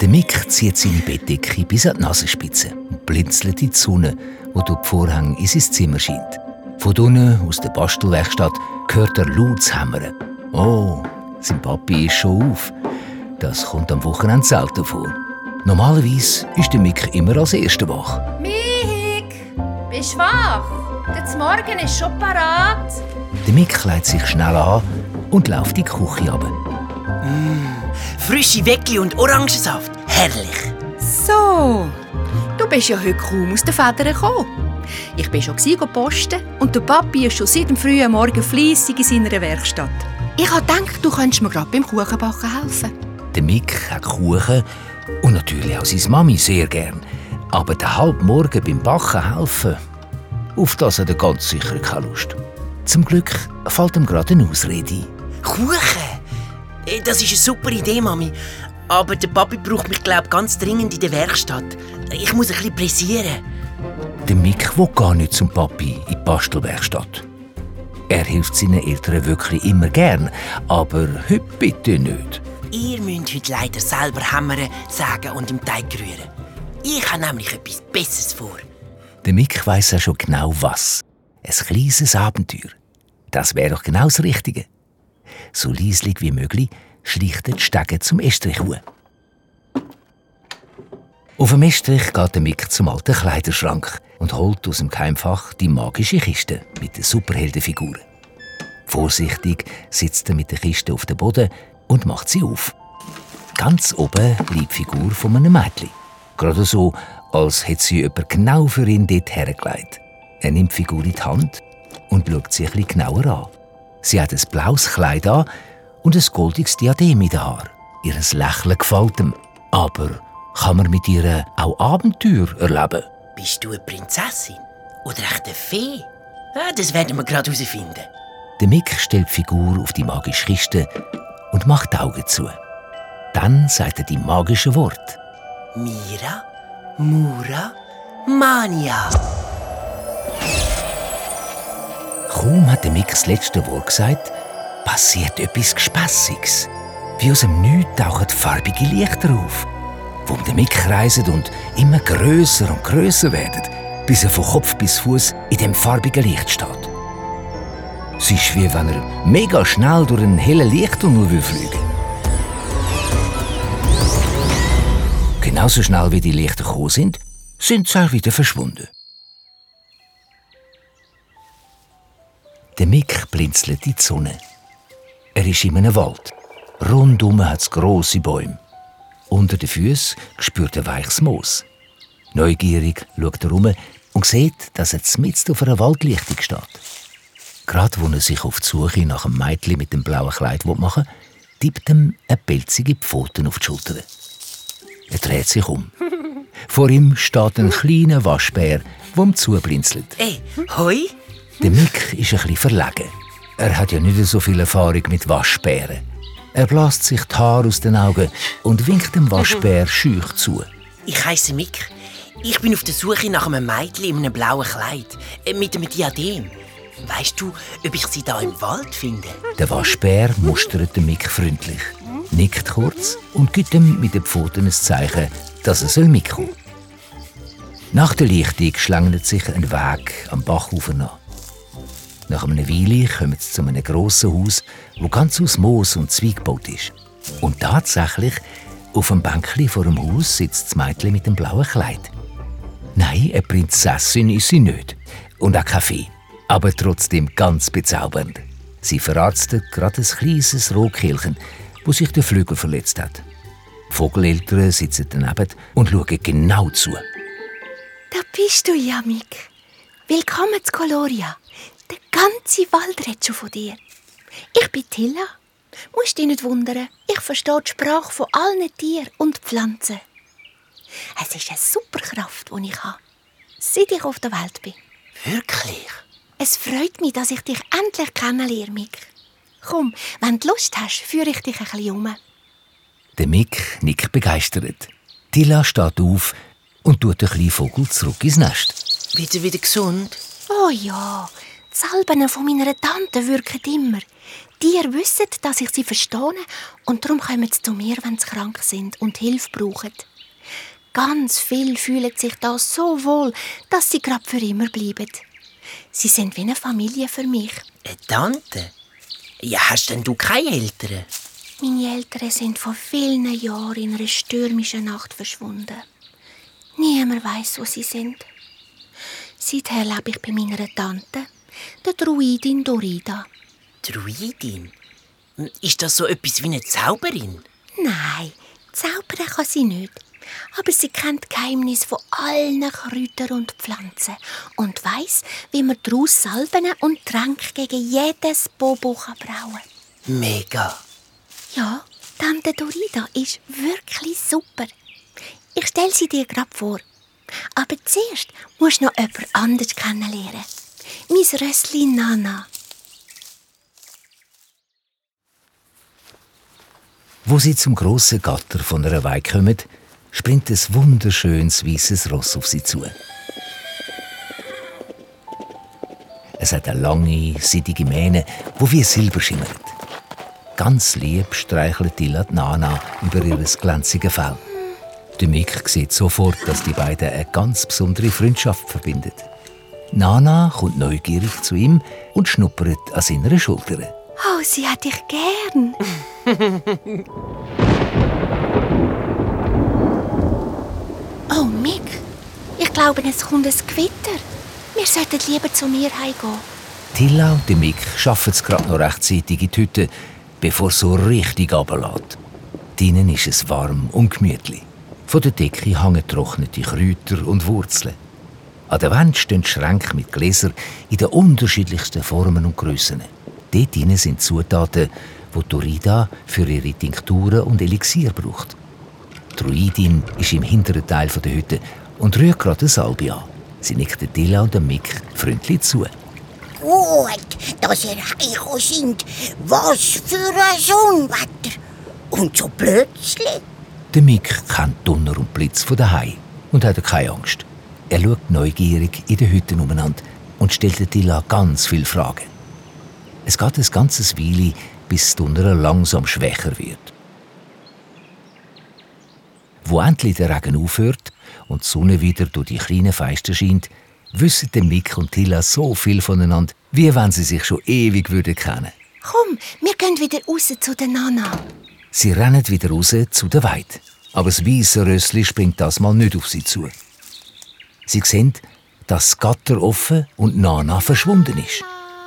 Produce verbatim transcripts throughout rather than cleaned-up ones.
Der Mick zieht seine Bettdecke bis an die Nasenspitze und blinzelt in die Sonne, die durch die Vorhänge in sein Zimmer scheint. Von unten, aus der Bastelwerkstatt, hört er lautes Hämmern. Oh, sein Papi ist schon auf. Das kommt am Wochenende selten vor. Normalerweise ist der Mick immer als Erster wach. Mick, bist du wach? Der Morgen ist schon parat. Der Mick kleidet sich schnell an und läuft in die Küche runter. Mm, frische Weckli und Orangensaft. Herrlich. So, du bist ja heute kaum aus den Federn gekommen. Ich war schon posten und der Papi ist schon seit dem frühen Morgen fleissig in seiner Werkstatt. Ich habe gedacht, du könntest mir gerade beim Kuchenbacken helfen. Der Mick hat Kuchen und natürlich auch seine Mami sehr gern. Aber den halben Morgen beim Backen helfen, auf das hat er ganz sicher keine Lust. Zum Glück fällt ihm gerade eine Ausrede ein. Kuchen? Das ist eine super Idee, Mami. Aber der Papi braucht mich, glaube ich, ganz dringend in der Werkstatt. Ich muss ein bisschen pressieren. Der Mick will gar nicht zum Papi in die Bastelwerkstatt. Er hilft seinen Eltern wirklich immer gern, aber heute bitte nicht. Ihr müsst heute leider selber hämmern, sägen und im Teig rühren. Ich habe nämlich etwas Besseres vor. Der Mick weiss ja schon genau was. Ein kleines Abenteuer. Das wäre doch genau das Richtige. So leislich wie möglich schleicht er die Stege zum Estrich hoch. Auf dem Estrich geht der Mick zum alten Kleiderschrank und holt aus dem Geheimfach die magische Kiste mit den Superheldenfiguren. Vorsichtig sitzt er mit der Kiste auf dem Boden und macht sie auf. Ganz oben liegt die Figur von einem Mädchen. Gerade so, als hätte sie jemand genau für ihn dort hergelegt. Er nimmt die Figur in die Hand und schaut sie ein bisschen genauer an. Sie hat ein blaues Kleid an und ein goldiges Diadem in den Haaren. Ihr Lächeln gefällt ihm. Aber kann man mit ihr auch Abenteuer erleben? Bist du eine Prinzessin? Oder echt eine Fee? Ja, das werden wir gerade herausfinden. Der Mick stellt die Figur auf die magische Kiste und macht die Augen zu. Dann sagt er die magischen Worte. Mira, Mura, Mania. Kaum hat der Mick das letzte Wort gesagt, passiert etwas Gespässiges. Wie aus dem Nichts tauchen farbige Lichter auf, die um den Mick kreisen und immer grösser und grösser werden, bis er von Kopf bis Fuß in dem farbigen Licht steht. Es ist wie wenn er mega schnell durch einen hellen Lichttunnel fliegen will. Genauso schnell wie die Lichter gekommen sind, sind sie auch wieder verschwunden. Der Mick blinzelt in die Sonne. Er ist in einem Wald. Rundum hat es grosse Bäume. Unter den Füßen spürt er weiches Moos. Neugierig schaut er um und sieht, dass er mitten auf einer Waldlichtung steht. Gerade wo er sich auf die Suche nach einem Mädchen mit dem blauen Kleid machen will, tippt ihm eine pelzige Pfote auf die Schulter. Er dreht sich um. Vor ihm steht ein kleiner Waschbär, der ihm zublinzelt. Ey, hoi? Der Mick ist ein bisschen verlegen. Er hat ja nicht so viel Erfahrung mit Waschbären. Er bläst sich die Haare aus den Augen und winkt dem Waschbär schüch zu. Ich heisse Mick. Ich bin auf der Suche nach einem Mädchen in einem blauen Kleid. Äh, mit einem Diadem. Weißt du, ob ich sie da im Wald finde? Der Waschbär mustert den Mick freundlich, nickt kurz und gibt ihm mit den Pfoten ein Zeichen, dass er mitkommen soll. Nach der Lichtung schlängelt sich ein Weg am Bachufer nach. Nach einer Weile kommen sie zu einem grossen Haus, das ganz aus Moos und Zweig gebaut ist. Und tatsächlich, auf einem Bänkchen vor dem Haus sitzt das Mädchen mit dem blauen Kleid. Nein, eine Prinzessin ist sie nicht. Und auch keine Fee. Aber trotzdem ganz bezaubernd. Sie verarztet gerade ein kleines Rotkehlchen, das sich der Flügel verletzt hat. Die Vogeleltern sitzen daneben und schauen genau zu. Da bist du ja, Mick. Willkommen zu Coloria. Der ganze Wald redet schon von dir. Ich bin Tilla. Musst dich nicht wundern. Ich verstehe die Sprache von allen Tieren und Pflanzen. Es ist eine Superkraft, die ich habe, seit ich auf der Welt bin. Wirklich? Es freut mich, dass ich dich endlich kennenlerne, Mick. Komm, wenn du Lust hast, führe ich dich ein bisschen um. Der Mick nickt begeistert. Tilla steht auf und tut den kleinen Vogel zurück ins Nest. Wieder wieder gesund? Oh ja, Die Salben von meiner Tante wirken immer. Die wissen, dass ich sie verstehe und darum kommen sie zu mir, wenn sie krank sind und Hilfe brauchen. Ganz viele fühlen sich da so wohl, dass sie gerade für immer bleiben. Sie sind wie eine Familie für mich. Eine Tante? Ja, hast denn du keine Eltern? Meine Eltern sind vor vielen Jahren in einer stürmischen Nacht verschwunden. Niemand weiss, wo sie sind. Seither lebe ich bei meiner Tante, der Druidin Dorida. Druidin? Ist das so etwas wie eine Zauberin? Nein, zaubern kann sie nicht. Aber sie kennt die Geheimnisse von allen Kräutern und Pflanzen und weiss, wie man daraus Salben und Tränke gegen jedes Bobo brauen kann. Mega! Ja, Tante Dorida ist wirklich super. Ich stelle sie dir gerade vor. Aber zuerst musst du noch jemand anderes kennenlernen. Mein Rössli Nana. Wo sie zum grossen Gatter von einer Weide kommen, springt ein wunderschönes weißes Ross auf sie zu. Es hat eine lange, seidige Mähne, die wie Silber schimmert. Ganz lieb streichelt Tilla die Nana über ihr glänziges Fell. Der Mick sieht sofort, dass die beiden eine ganz besondere Freundschaft verbindet. Nana kommt neugierig zu ihm und schnuppert an seiner Schulter. Oh, sie hat dich gern. Oh, Mick, ich glaube, es kommt ein Gewitter. Wir sollten lieber zu mir heimgehen. Tilla und der Mick schaffen es gerade noch rechtzeitig in die Hütte, bevor es so richtig runterlässt. Drinnen ist es warm und gemütlich. Von der Decke hängen getrocknete Kräuter und Wurzeln. An der Wand stehen Schränke mit Gläsern in den unterschiedlichsten Formen und Grössen. Dort drinnen sind Zutaten, die Dorida für ihre Tinkturen und Elixier braucht. Die Druidin ist im hinteren Teil der Hütte und rührt gerade eine Salbe an. Sie nickt Tilla und Mick freundlich zu. Gut, dass ihr heimgekommen sind. Was für ein Sonnenwetter. Und so plötzlich. Der Mick kennt Donner und Blitz von daheim und hat keine Angst. Er schaut neugierig in den Hütten umeinander und stellt Tilla ganz viele Fragen. Es geht ein ganzes Weile, bis das Donner langsam schwächer wird. Wo endlich der Regen aufhört und die Sonne wieder durch die kleinen Fenster scheint, wissen der Mick und Tilla so viel voneinander, wie wenn sie sich schon ewig würden kennen. Komm, wir gehen wieder raus zu der Nana. Sie rennen wieder raus zu der Weide. Aber das weisse Rössli springt das mal nicht auf sie zu. Sie sehen, dass das Gatter offen und Nana verschwunden ist.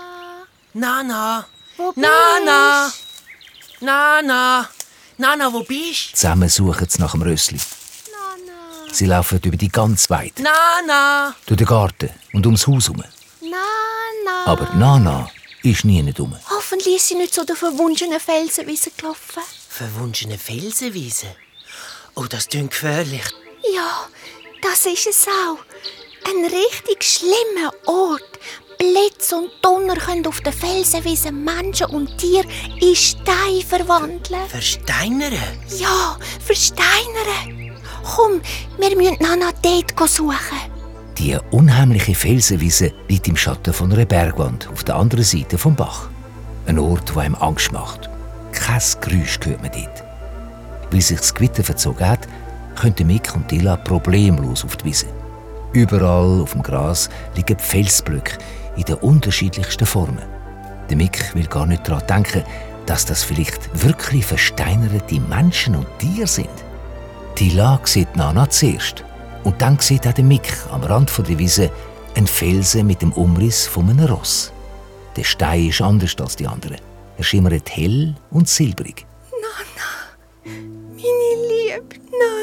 Nana! Wo Nana! Nana! Nana, wo bist du? Zusammen suchen sie nach dem Rössli. Nana! Sie laufen über die ganze Weide, Nana! durch den Garten und ums Haus herum. Nana! Aber die Nana ist nie herum. Hoffentlich ist sie nicht zu der verwunschenen Felsenwiese gelaufen. Verwunschene Felsenwiese? Oh, das klingt gefährlich. Ja, das ist es auch. Ein richtig schlimmer Ort. Blitz und Donner können auf der Felsenwiese Menschen und Tiere in Steine verwandeln. Versteinern? Ja, versteinern. Komm, wir müssen Nana dort suchen. Die unheimliche Felsenwiese liegt im Schatten von einer Bergwand auf der anderen Seite vom Bach. Ein Ort, der einem Angst macht. Kein Geräusch hört man dort. Weil sich das Gewitter verzogen hat, können Mick und Tilla problemlos auf die Wiese. Überall auf dem Gras liegen Felsblöcke in den unterschiedlichsten Formen. Der Mick will gar nicht daran denken, dass das vielleicht wirklich versteinerte Menschen und Tiere sind. Tilla sieht Nana zuerst. Und dann sieht auch der Mick am Rand der Wiese einen Felsen mit dem Umriss von einem Ross. Der Stein ist anders als die anderen. Er schimmert hell und silbrig. Nana, meine liebe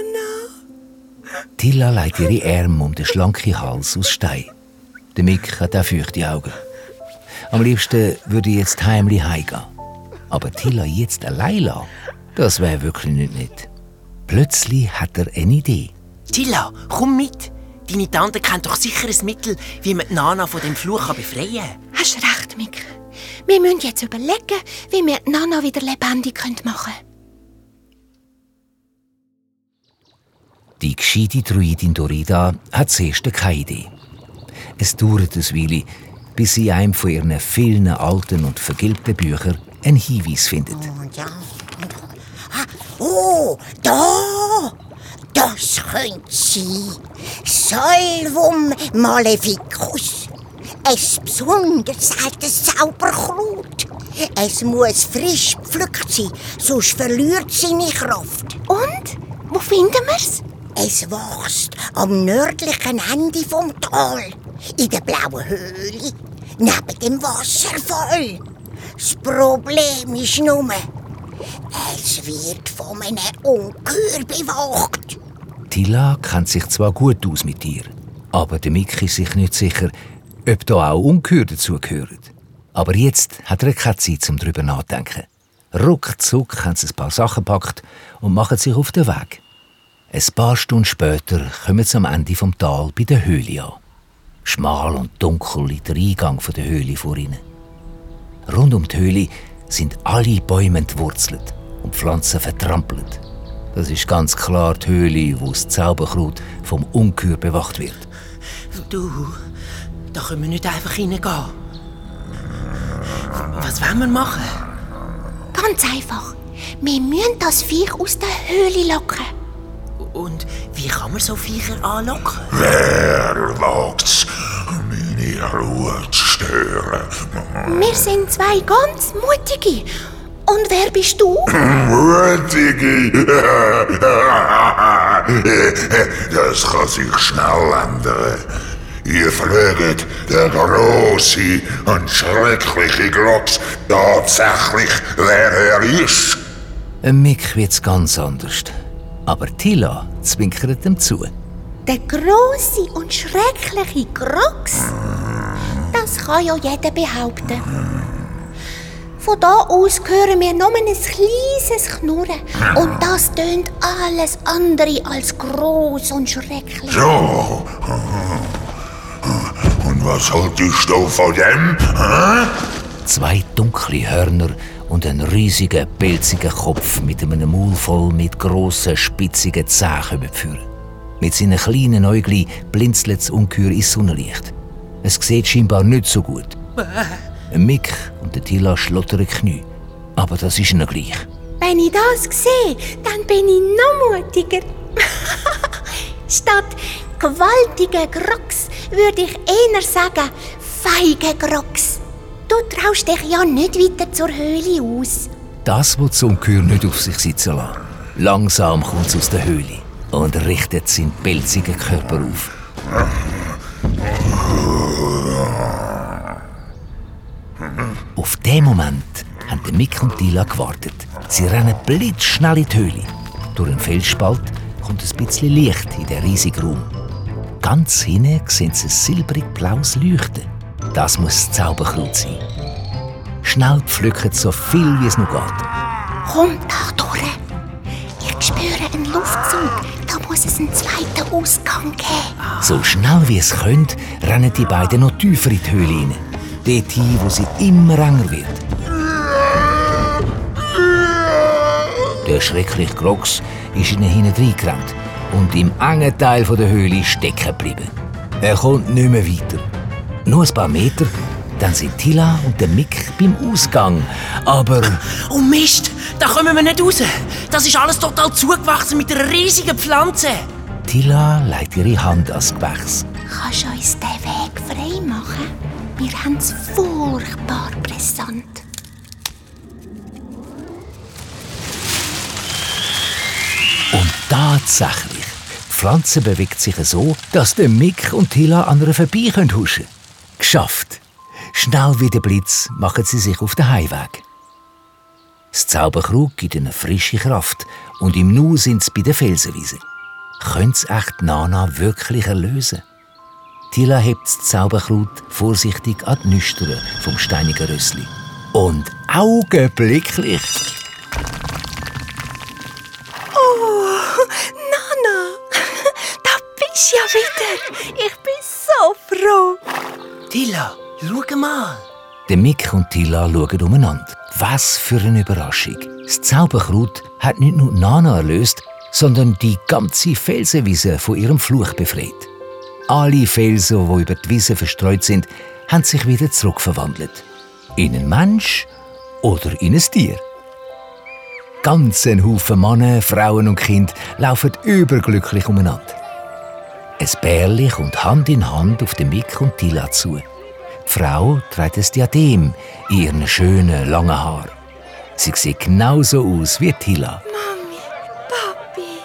Nana. Tilla legt ihre Arme um den schlanken Hals aus Stein. Der Mick hat auch feuchte Augen. Am liebsten würde ich jetzt heimlich heimgehen. Aber Tilla jetzt allein lassen, das wäre wirklich nicht nett. Plötzlich hat er eine Idee. Tilla, komm mit. Deine Tante kennt doch sicher ein Mittel, wie man die Nana von dem Fluch befreien kann. Hast recht, Mick. Wir müssen jetzt überlegen, wie wir die Nana wieder lebendig machen können. Die gescheite Druidin Dorida hat zuerst keine Idee. Es dauert ein Weile, bis sie in einem von ihren vielen alten und vergilbten Büchern einen Hinweis findet. Ja. Oh, da! Das könnte sein. Salvum maleficus. Ein besonders altes Zauberkraut. Es muss frisch gepflückt sein, sonst verliert es seine Kraft. Und? Wo finden wir's? Es wächst am nördlichen Ende vom Tal, in der blauen Höhle, neben dem Wasserfall. Das Problem ist nur, es wird von einem Ungeheuer bewacht. Tilla kennt sich zwar gut aus mit ihr, aber der Mick ist sich nicht sicher, ob da auch Ungeheuer dazugehören. Aber jetzt hat er keine Zeit, um darüber nachzudenken. Ruckzuck haben sie ein paar Sachen gepackt und machen sich auf den Weg. Ein paar Stunden später kommen sie am Ende vom Tal bei der Höhle an. Schmal und dunkel liegt der Eingang der Höhle vor ihnen. Rund um die Höhle sind alle Bäume entwurzelt und Pflanzen vertrampelt. Das ist ganz klar die Höhle, wo das Zauberkraut vom Ungeheuer bewacht wird. Du, da können wir nicht einfach reingehen. Was wollen wir machen? Ganz einfach. Wir müssen das Viech aus der Höhle locken. Und wie kann man so Viecher anlocken? Wer wagt's, meine Ruhe zu stören? Wir sind zwei ganz mutige. Und wer bist du? Mutige! Das kann sich schnell ändern. Ihr fragt der grosse und schreckliche Glocks tatsächlich, wer er ist. Ein Mick wird's ganz anders. Aber Tilla zwinkert ihm zu. Der grosse und schreckliche Grox? Das kann ja jeder behaupten. Von da aus hören wir nur ein kleines Knurren. Und das tönt alles andere als gross und schrecklich. So. Und was haltest du von dem? Hä? Zwei dunkle Hörner und ein riesiger, pelziger Kopf mit einem Maul voll mit grossen, spitzigen Zähnen kommen führen. Mit seinen kleinen Äuglein blinzelt das Ungeheuer ins Sonnenlicht. Es sieht scheinbar nicht so gut. Ein Mick und der Tilla schlottern die Knie. Aber das ist ihnen gleich. Wenn ich das sehe, dann bin ich noch mutiger. Statt gewaltiger Grox würde ich eher sagen, feige Grox. Du traust dich ja nicht weiter zur Höhle aus. Das will das Ungeheuer nicht auf sich sitzen lassen. Langsam kommt es aus der Höhle und richtet seinen pelzigen Körper auf. Auf diesen Moment haben der Mick und Tilla gewartet. Sie rennen blitzschnell in die Höhle. Durch einen Felsspalt kommt ein bisschen Licht in den riesigen Raum. Ganz hinten sehen sie ein silbrig-blaues Leuchten. Das muss das Zauberkraut sein. Schnell pflücken so viel, wie es noch geht. Komm da durch. Ich spüre einen Luftzug. Da muss es einen zweiten Ausgang geben. So schnell wie es können, rennen die beiden noch tiefer in die Höhle hinein. Dort hin, wo sie immer enger wird. Der schreckliche Grox ist ihnen hinten reingerannt und im engen Teil der Höhle stecken geblieben. Er kommt nicht mehr weiter. Nur ein paar Meter, dann sind Tilla und der Mick beim Ausgang. Aber... Oh Mist, da kommen wir nicht raus. Das ist alles total zugewachsen mit einer riesigen Pflanze. Tilla legt ihre Hand ans Gewächs. Kannst du uns den Weg frei machen? Wir haben es furchtbar brisant. Und tatsächlich, die Pflanze bewegt sich so, dass der Mick und Tilla an ihr vorbei huschen können. Geschafft! Schnell wie der Blitz machen sie sich auf den Heimweg. Das Zauberkraut gibt ihnen frische Kraft und im Nu sind sie bei der Felsenwiese. Könnte es echt Nana wirklich erlösen? Tilla hebt das Zauberkraut vorsichtig an die Nüstern vom steinigen Rössli. Und augenblicklich... Oh, Nana, da bist du ja wieder. Ich bin so froh. Tilla, schau mal. Der Mick und Tilla schauen umeinander. Was für eine Überraschung. Das Zauberkraut hat nicht nur Nana erlöst, sondern die ganze Felsenwiese von ihrem Fluch befreit. Alle Felsen, die über die Wiese verstreut sind, haben sich wieder zurückverwandelt. In einen Mensch oder in ein Tier. Ganz ein Haufen Männer, Frauen und Kinder laufen überglücklich umeinander. Ein Bärli kommt Hand in Hand auf den Mick und Tilla zu. Die Frau trägt ein Diadem in ihren schönen, langen Haaren. Sie sieht genauso aus wie Tilla. Mami, Papi.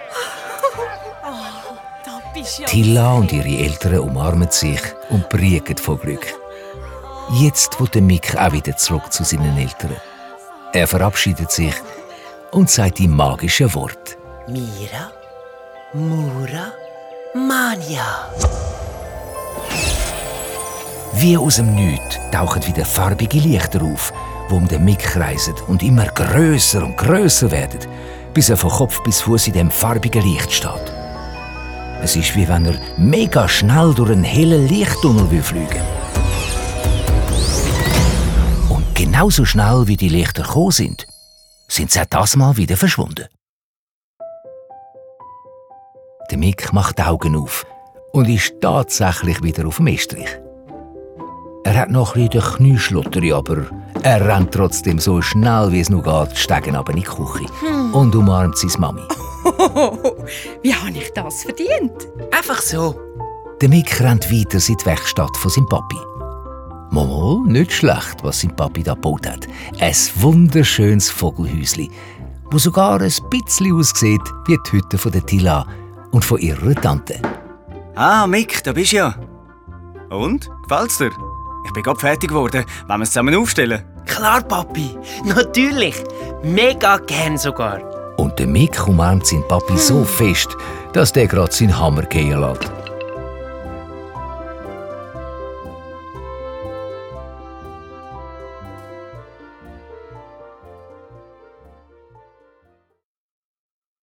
Tilla und ihre Eltern umarmen sich und briegen vor Glück. Jetzt will der Mick auch wieder zurück zu seinen Eltern. Er verabschiedet sich und sagt die magischen Worte. Mira, Mura, Mania. Wie aus dem Nichts tauchen wieder farbige Lichter auf, die um den Mick kreisen und immer grösser und grösser werden, bis er von Kopf bis Fuß in dem farbigen Licht steht. Es ist, wie wenn er mega schnell durch einen hellen Lichttunnel fliegen will. Und genauso schnell wie die Lichter gekommen sind, sind sie auch das Mal wieder verschwunden. Der Mick macht die Augen auf und ist tatsächlich wieder auf dem Estrich. Er hat noch ein bisschen den Knieschlotteri, aber er rennt trotzdem so schnell, wie es nur geht, steigen aber in die Küche hm. und umarmt seine Mami. Wie habe ich das verdient? Einfach so. Der Mick rennt weiter in die Werkstatt von seinem Papi. Momo, nicht schlecht, was sein Papi da gebaut hat. Ein wunderschönes Vogelhäuschen, das sogar ein bisschen aussieht wie die Hütte von der Tilla und von ihrer Tante. Ah, Mick, da bist du ja. Und? Gefällt's dir? Ich bin gerade fertig geworden. Wollen wir es zusammen aufstellen? Klar, Papi. Natürlich. Mega gern sogar. Und der Mick umarmt seinen Papi so fest, dass der gerade seinen Hammer gehen lässt.